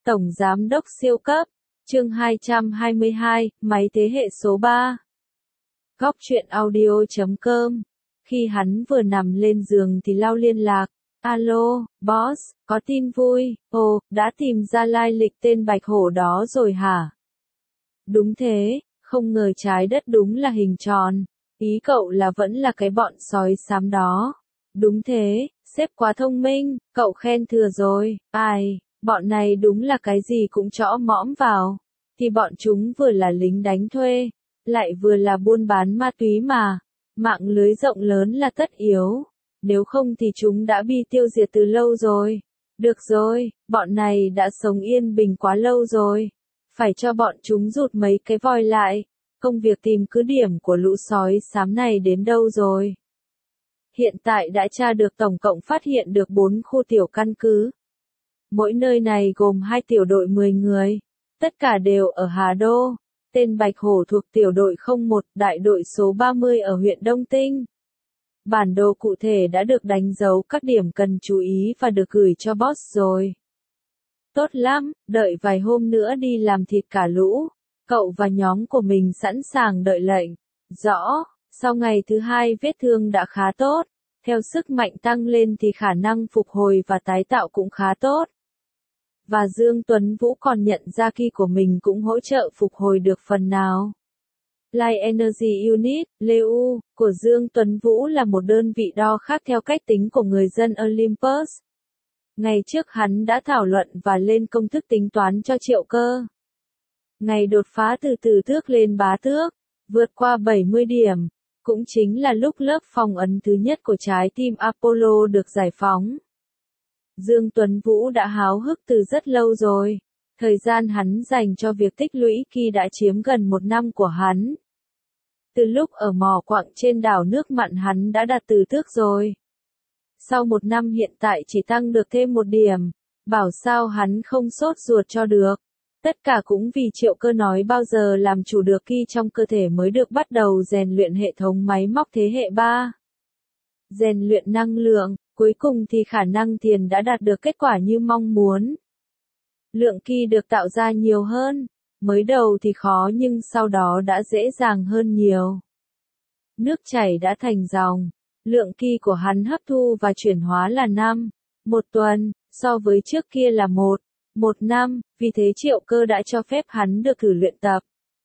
Tổng Giám đốc siêu cấp, chương 222, máy thế hệ số 3. Góc truyện audio.com. Khi hắn vừa nằm lên giường thì Lau liên lạc. Alo, boss, có tin vui, ồ, đã tìm ra lai lịch tên bạch hổ đó rồi hả? Đúng thế, không ngờ trái đất đúng là hình tròn. Ý cậu là vẫn là cái bọn sói xám đó. Đúng thế, sếp quá thông minh, cậu khen thừa rồi, ai, bọn này đúng là cái gì cũng chõ mõm vào. Thì bọn chúng vừa là lính đánh thuê, lại vừa là buôn bán ma túy mà. Mạng lưới rộng lớn là tất yếu. Nếu không thì chúng đã bị tiêu diệt từ lâu rồi. Được rồi, bọn này đã sống yên bình quá lâu rồi. Phải cho bọn chúng rụt mấy cái voi lại. Công việc tìm cứ điểm của lũ sói xám này đến đâu rồi? Hiện tại đã tra được tổng cộng phát hiện được 4 khu tiểu căn cứ. Mỗi nơi này gồm 2 tiểu đội 10 người. Tất cả đều ở Hà Đô. Tên Bạch Hổ thuộc tiểu đội 01, đại đội số 30 ở huyện Đông Tinh. Bản đồ cụ thể đã được đánh dấu các điểm cần chú ý và được gửi cho boss rồi. Tốt lắm, đợi vài hôm nữa đi làm thịt cả lũ. Cậu và nhóm của mình sẵn sàng đợi lệnh. Rõ, sau ngày thứ 2 vết thương đã khá tốt. Theo sức mạnh tăng lên thì khả năng phục hồi và tái tạo cũng khá tốt. Và Dương Tuấn Vũ còn nhận ra ki của mình cũng hỗ trợ phục hồi được phần nào. Light Energy Unit, LEU, của Dương Tuấn Vũ là một đơn vị đo khác theo cách tính của người dân Olympus. Ngày trước hắn đã thảo luận và lên công thức tính toán cho Triệu Cơ. Ngày đột phá từ tử tước lên bá tước, vượt qua 70 điểm, cũng chính là lúc lớp phong ấn thứ nhất của trái tim Apollo được giải phóng. Dương Tuấn Vũ đã háo hức từ rất lâu rồi. Thời gian hắn dành cho việc tích lũy ki đã chiếm gần 1 năm của hắn. Từ lúc ở mỏ quặng trên đảo nước mặn hắn đã đạt tử tước rồi. Sau 1 năm hiện tại chỉ tăng được thêm 1 điểm. Bảo sao hắn không sốt ruột cho được. Tất cả cũng vì Triệu Cơ nói bao giờ làm chủ được ki trong cơ thể mới được bắt đầu rèn luyện hệ thống máy móc thế hệ 3. Rèn luyện năng lượng, cuối cùng thì khả năng tiền đã đạt được kết quả như mong muốn. Lượng ki được tạo ra nhiều hơn, mới đầu thì khó nhưng sau đó đã dễ dàng hơn nhiều. Nước chảy đã thành dòng, lượng ki của hắn hấp thu và chuyển hóa là 5, 1 tuần, so với trước kia là 1 năm, vì thế Triệu Cơ đã cho phép hắn được thử luyện tập.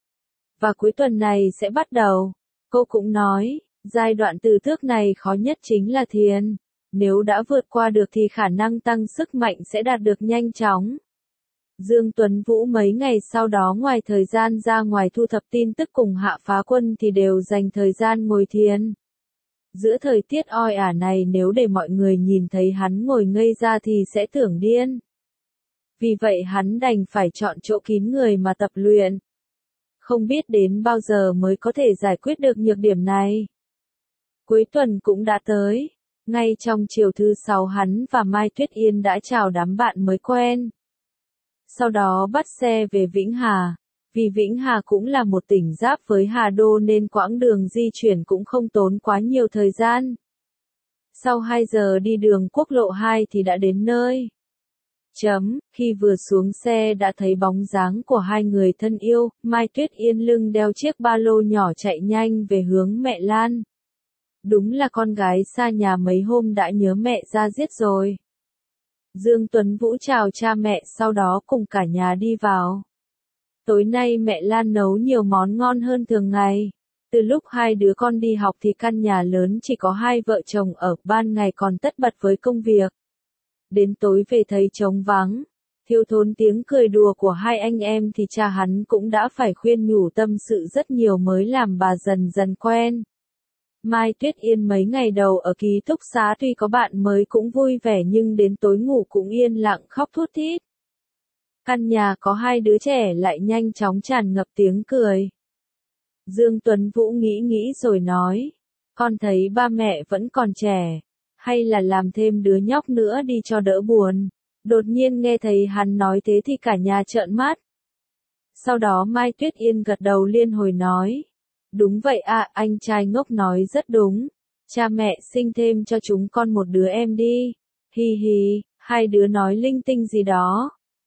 Và cuối tuần này sẽ bắt đầu. Cô cũng nói, giai đoạn từ tước này khó nhất chính là thiền. Nếu đã vượt qua được thì khả năng tăng sức mạnh sẽ đạt được nhanh chóng. Dương Tuấn Vũ mấy ngày sau đó ngoài thời gian ra ngoài thu thập tin tức cùng Hạ Phá Quân thì đều dành thời gian ngồi thiền. Giữa thời tiết oi ả này nếu để mọi người nhìn thấy hắn ngồi ngây ra thì sẽ tưởng điên. Vì vậy hắn đành phải chọn chỗ kín người mà tập luyện. Không biết đến bao giờ mới có thể giải quyết được nhược điểm này. Cuối tuần cũng đã tới. Ngay trong chiều thứ 6 hắn và Mai Tuyết Yên đã chào đám bạn mới quen. Sau đó bắt xe về Vĩnh Hà. Vì Vĩnh Hà cũng là một tỉnh giáp với Hà Đô nên quãng đường di chuyển cũng không tốn quá nhiều thời gian. Sau 2 giờ đi đường quốc lộ 2 thì đã đến nơi. Khi vừa xuống xe đã thấy bóng dáng của hai người thân yêu, Mai Tuyết Yên lưng đeo chiếc ba lô nhỏ chạy nhanh về hướng mẹ Lan. Đúng là con gái xa nhà mấy hôm đã nhớ mẹ ra giết rồi. Dương Tuấn Vũ chào cha mẹ sau đó cùng cả nhà đi vào. Tối nay mẹ Lan nấu nhiều món ngon hơn thường ngày. Từ lúc 2 đứa con đi học thì căn nhà lớn chỉ có 2 vợ chồng ở, ban ngày còn tất bật với công việc. Đến tối về thấy trống vắng, thiếu thốn tiếng cười đùa của hai anh em thì cha hắn cũng đã phải khuyên nhủ tâm sự rất nhiều mới làm bà dần dần quen. Mai Tuyết Yên mấy ngày đầu ở ký túc xá tuy có bạn mới cũng vui vẻ nhưng đến tối ngủ cũng yên lặng khóc thút thít. Căn nhà có 2 đứa trẻ lại nhanh chóng tràn ngập tiếng cười. Dương Tuấn Vũ nghĩ rồi nói, con thấy ba mẹ vẫn còn trẻ, hay là làm thêm đứa nhóc nữa đi cho đỡ buồn. Đột nhiên nghe thấy hắn nói thế thì cả nhà trợn mắt. Sau đó Mai Tuyết Yên gật đầu liên hồi nói, đúng vậy ạ, anh trai ngốc nói rất đúng. Cha mẹ sinh thêm cho chúng con một đứa em đi. Hi hi, 2 đứa nói linh tinh gì đó.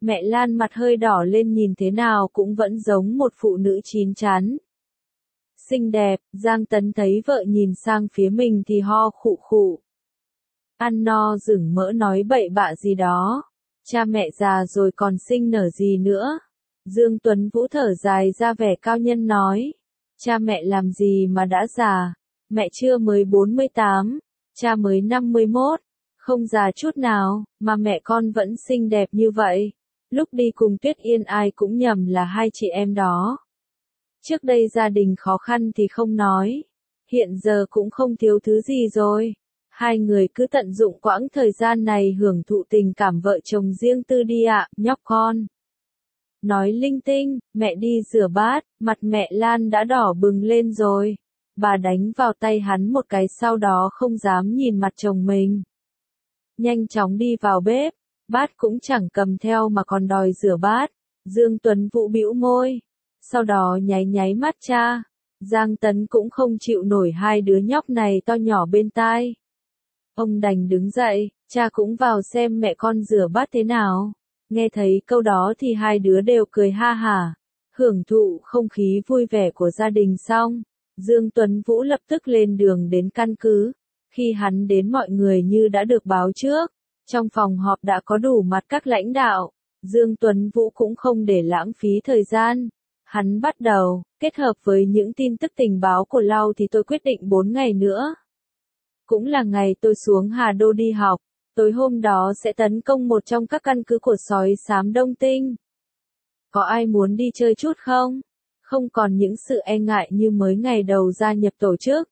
Mẹ Lan mặt hơi đỏ lên, nhìn thế nào cũng vẫn giống một phụ nữ chín chắn. Xinh đẹp. Giang Tấn thấy vợ nhìn sang phía mình thì ho khụ khụ. Ăn no rừng mỡ nói bậy bạ gì đó. Cha mẹ già rồi còn sinh nở gì nữa. Dương Tuấn Vũ thở dài ra vẻ cao nhân nói. Cha mẹ làm gì mà đã già. Mẹ chưa mới 48, cha mới 51. Không già chút nào, mà mẹ con vẫn xinh đẹp như vậy. Lúc đi cùng Tuyết Yên ai cũng nhầm là hai chị em đó. Trước đây gia đình khó khăn thì không nói. Hiện giờ cũng không thiếu thứ gì rồi. Hai người cứ tận dụng quãng thời gian này hưởng thụ tình cảm vợ chồng riêng tư đi ạ, nhóc con. Nói linh tinh, mẹ đi rửa bát, mặt mẹ Lan đã đỏ bừng lên rồi. Bà đánh vào tay hắn một cái, sau đó không dám nhìn mặt chồng mình. Nhanh chóng đi vào bếp, bát cũng chẳng cầm theo mà còn đòi rửa bát. Dương Tuấn Vũ bĩu môi, sau đó nháy nháy mắt cha. Giang Tấn cũng không chịu nổi hai đứa nhóc này to nhỏ bên tai. Ông đành đứng dậy, cha cũng vào xem mẹ con rửa bát thế nào. Nghe thấy câu đó thì hai đứa đều cười ha hả, hưởng thụ không khí vui vẻ của gia đình xong. Dương Tuấn Vũ lập tức lên đường đến căn cứ. Khi hắn đến mọi người như đã được báo trước. Trong phòng họp đã có đủ mặt các lãnh đạo. Dương Tuấn Vũ cũng không để lãng phí thời gian. Hắn bắt đầu, kết hợp với những tin tức tình báo của Lau thì tôi quyết định 4 ngày nữa. Cũng là ngày tôi xuống Hà Đô đi học. Tối hôm đó sẽ tấn công một trong các căn cứ của sói xám Đông Tinh. Có ai muốn đi chơi chút không? Không còn những sự e ngại như mới ngày đầu gia nhập tổ chức.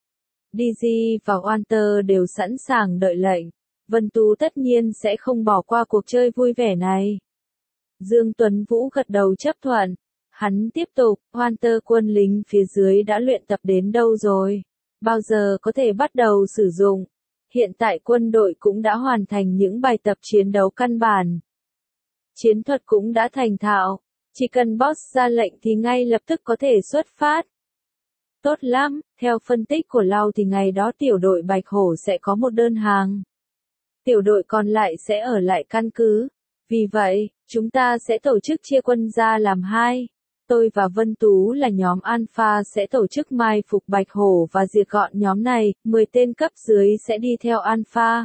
DG và Walter đều sẵn sàng đợi lệnh. Vân Tú tất nhiên sẽ không bỏ qua cuộc chơi vui vẻ này. Dương Tuấn Vũ gật đầu chấp thuận. Hắn tiếp tục, Walter, quân lính phía dưới đã luyện tập đến đâu rồi? Bao giờ có thể bắt đầu sử dụng? Hiện tại quân đội cũng đã hoàn thành những bài tập chiến đấu căn bản. Chiến thuật cũng đã thành thạo. Chỉ cần boss ra lệnh thì ngay lập tức có thể xuất phát. Tốt lắm, theo phân tích của Lau thì ngày đó tiểu đội Bạch Hổ sẽ có một đơn hàng. Tiểu đội còn lại sẽ ở lại căn cứ. Vì vậy, chúng ta sẽ tổ chức chia quân ra làm hai. Tôi và Vân Tú là nhóm Alpha sẽ tổ chức mai phục Bạch Hổ và diệt gọn nhóm này, 10 tên cấp dưới sẽ đi theo Alpha.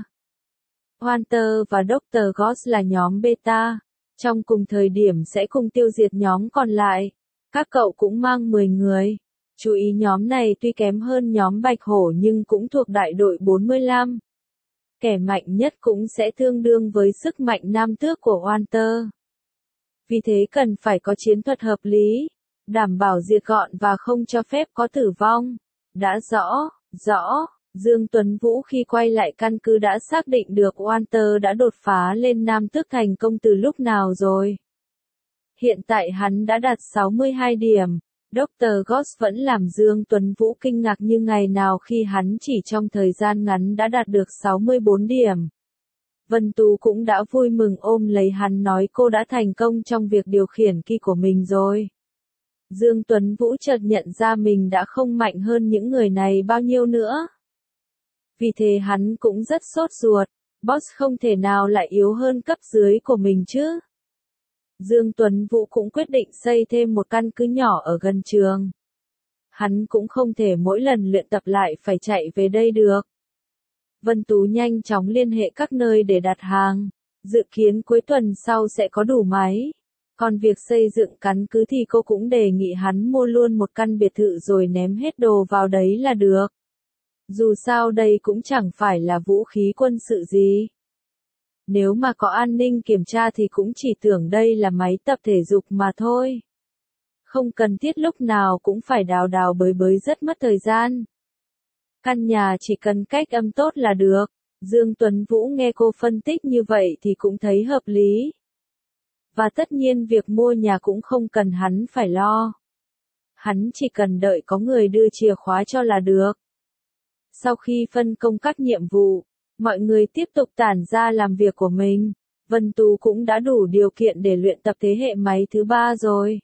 Walter và Dr. Goss là nhóm Beta. Trong cùng thời điểm sẽ cùng tiêu diệt nhóm còn lại. Các cậu cũng mang 10 người. Chú ý nhóm này tuy kém hơn nhóm Bạch Hổ nhưng cũng thuộc đại đội 45. Kẻ mạnh nhất cũng sẽ tương đương với sức mạnh nam tước của Walter. Vì thế cần phải có chiến thuật hợp lý, đảm bảo diệt gọn và không cho phép có tử vong. Đã rõ, Dương Tuấn Vũ khi quay lại căn cứ đã xác định được Walter đã đột phá lên nam tước thành công từ lúc nào rồi. Hiện tại hắn đã đạt 62 điểm. Dr. Goss vẫn làm Dương Tuấn Vũ kinh ngạc như ngày nào khi hắn chỉ trong thời gian ngắn đã đạt được 64 điểm. Vân Tú cũng đã vui mừng ôm lấy hắn nói cô đã thành công trong việc điều khiển ki của mình rồi. Dương Tuấn Vũ chợt nhận ra mình đã không mạnh hơn những người này bao nhiêu nữa. Vì thế hắn cũng rất sốt ruột, boss không thể nào lại yếu hơn cấp dưới của mình chứ. Dương Tuấn Vũ cũng quyết định xây thêm một căn cứ nhỏ ở gần trường. Hắn cũng không thể mỗi lần luyện tập lại phải chạy về đây được. Vân Tú nhanh chóng liên hệ các nơi để đặt hàng. Dự kiến cuối tuần sau sẽ có đủ máy. Còn việc xây dựng căn cứ thì cô cũng đề nghị hắn mua luôn một căn biệt thự rồi ném hết đồ vào đấy là được. Dù sao đây cũng chẳng phải là vũ khí quân sự gì. Nếu mà có an ninh kiểm tra thì cũng chỉ tưởng đây là máy tập thể dục mà thôi. Không cần thiết lúc nào cũng phải đào đào bới bới rất mất thời gian. Căn nhà chỉ cần cách âm tốt là được. Dương Tuấn Vũ nghe cô phân tích như vậy thì cũng thấy hợp lý. Và tất nhiên việc mua nhà cũng không cần hắn phải lo. Hắn chỉ cần đợi có người đưa chìa khóa cho là được. Sau khi phân công các nhiệm vụ, mọi người tiếp tục tản ra làm việc của mình. Vân Tú cũng đã đủ điều kiện để luyện tập thế hệ máy thứ 3 rồi.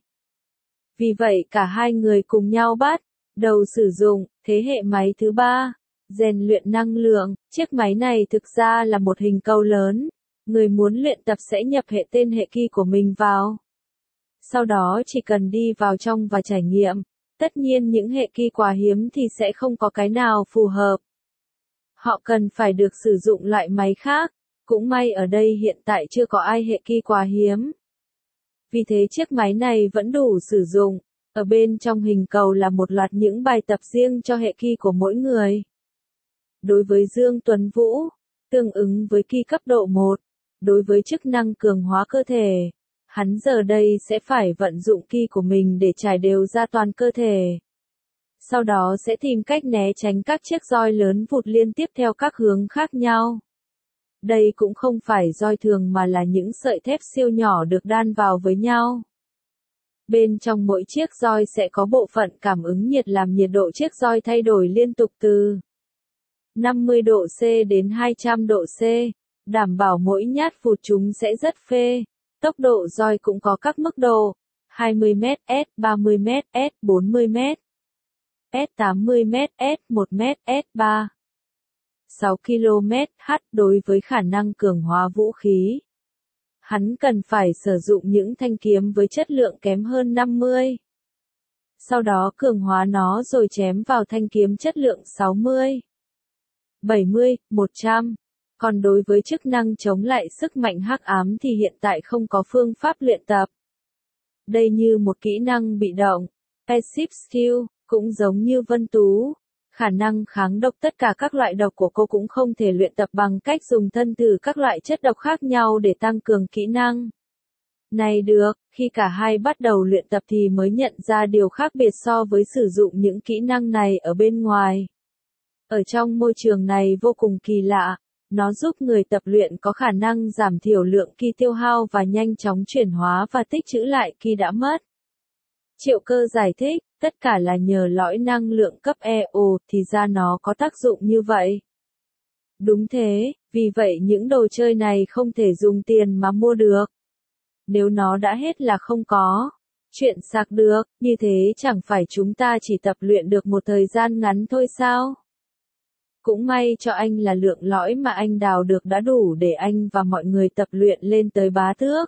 Vì vậy cả hai người cùng nhau bắt đầu sử dụng thế hệ máy thứ 3, rèn luyện năng lượng. Chiếc máy này thực ra là một hình cầu lớn. Người muốn luyện tập sẽ nhập hệ tên hệ kỳ của mình vào. Sau đó chỉ cần đi vào trong và trải nghiệm. Tất nhiên những hệ kỳ quá hiếm thì sẽ không có cái nào phù hợp. Họ cần phải được sử dụng loại máy khác. Cũng may ở đây hiện tại chưa có ai hệ kỳ quá hiếm. Vì thế chiếc máy này vẫn đủ sử dụng. Ở bên trong hình cầu là một loạt những bài tập riêng cho hệ kỳ của mỗi người. Đối với Dương Tuấn Vũ, tương ứng với kỳ cấp độ 1, đối với chức năng cường hóa cơ thể, hắn giờ đây sẽ phải vận dụng kỳ của mình để trải đều ra toàn cơ thể. Sau đó sẽ tìm cách né tránh các chiếc roi lớn vụt liên tiếp theo các hướng khác nhau. Đây cũng không phải roi thường mà là những sợi thép siêu nhỏ được đan vào với nhau. Bên trong mỗi chiếc roi sẽ có bộ phận cảm ứng nhiệt làm nhiệt độ chiếc roi thay đổi liên tục từ 50 độ C đến 200 độ C, đảm bảo mỗi nhát vụt chúng sẽ rất phê. Tốc độ roi cũng có các mức độ, 20m, S, 30m, S, 40m, S, 80m, S, 1m, S, 3. 6 km/h đối với khả năng cường hóa vũ khí. Hắn cần phải sử dụng những thanh kiếm với chất lượng kém hơn 50. Sau đó cường hóa nó rồi chém vào thanh kiếm chất lượng 60, 70, 100. Còn đối với chức năng chống lại sức mạnh hắc ám thì hiện tại không có phương pháp luyện tập. Đây như một kỹ năng bị động, passive skill, cũng giống như Vân Tú. Khả năng kháng độc tất cả các loại độc của cô cũng không thể luyện tập bằng cách dùng thân từ các loại chất độc khác nhau để tăng cường kỹ năng này được. Khi cả hai bắt đầu luyện tập thì mới nhận ra điều khác biệt so với sử dụng những kỹ năng này ở bên ngoài. Ở trong môi trường này vô cùng kỳ lạ, nó giúp người tập luyện có khả năng giảm thiểu lượng ki tiêu hao và nhanh chóng chuyển hóa và tích trữ lại ki đã mất. Triệu Cơ giải thích, tất cả là nhờ lõi năng lượng cấp EO, thì ra nó có tác dụng như vậy. Đúng thế, vì vậy những đồ chơi này không thể dùng tiền mà mua được. Nếu nó đã hết là không có chuyện sạc được, như thế chẳng phải chúng ta chỉ tập luyện được một thời gian ngắn thôi sao? Cũng may cho anh là lượng lõi mà anh đào được đã đủ để anh và mọi người tập luyện lên tới bá tước.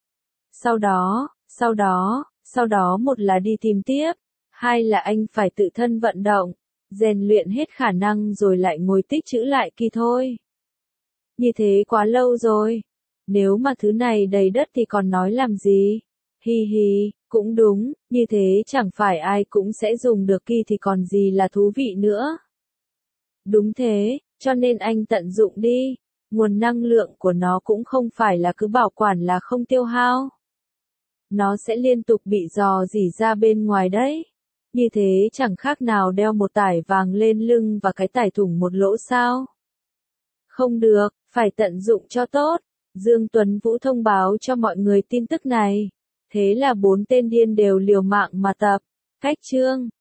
Sau đó một là đi tìm tiếp, hai là anh phải tự thân vận động, rèn luyện hết khả năng rồi lại ngồi tích trữ lại kỳ thôi. Như thế quá lâu rồi. Nếu mà thứ này đầy đất thì còn nói làm gì? Hi hi, cũng đúng, như thế chẳng phải ai cũng sẽ dùng được kỳ thì còn gì là thú vị nữa. Đúng thế, cho nên anh tận dụng đi. Nguồn năng lượng của nó cũng không phải là cứ bảo quản là không tiêu hao. Nó sẽ liên tục bị dò dỉ ra bên ngoài đấy. Như thế chẳng khác nào đeo một tải vàng lên lưng và cái tải thủng một lỗ sao. Không được, phải tận dụng cho tốt. Dương Tuấn Vũ thông báo cho mọi người tin tức này. Thế là 4 tên điên đều liều mạng mà tập. Cách chương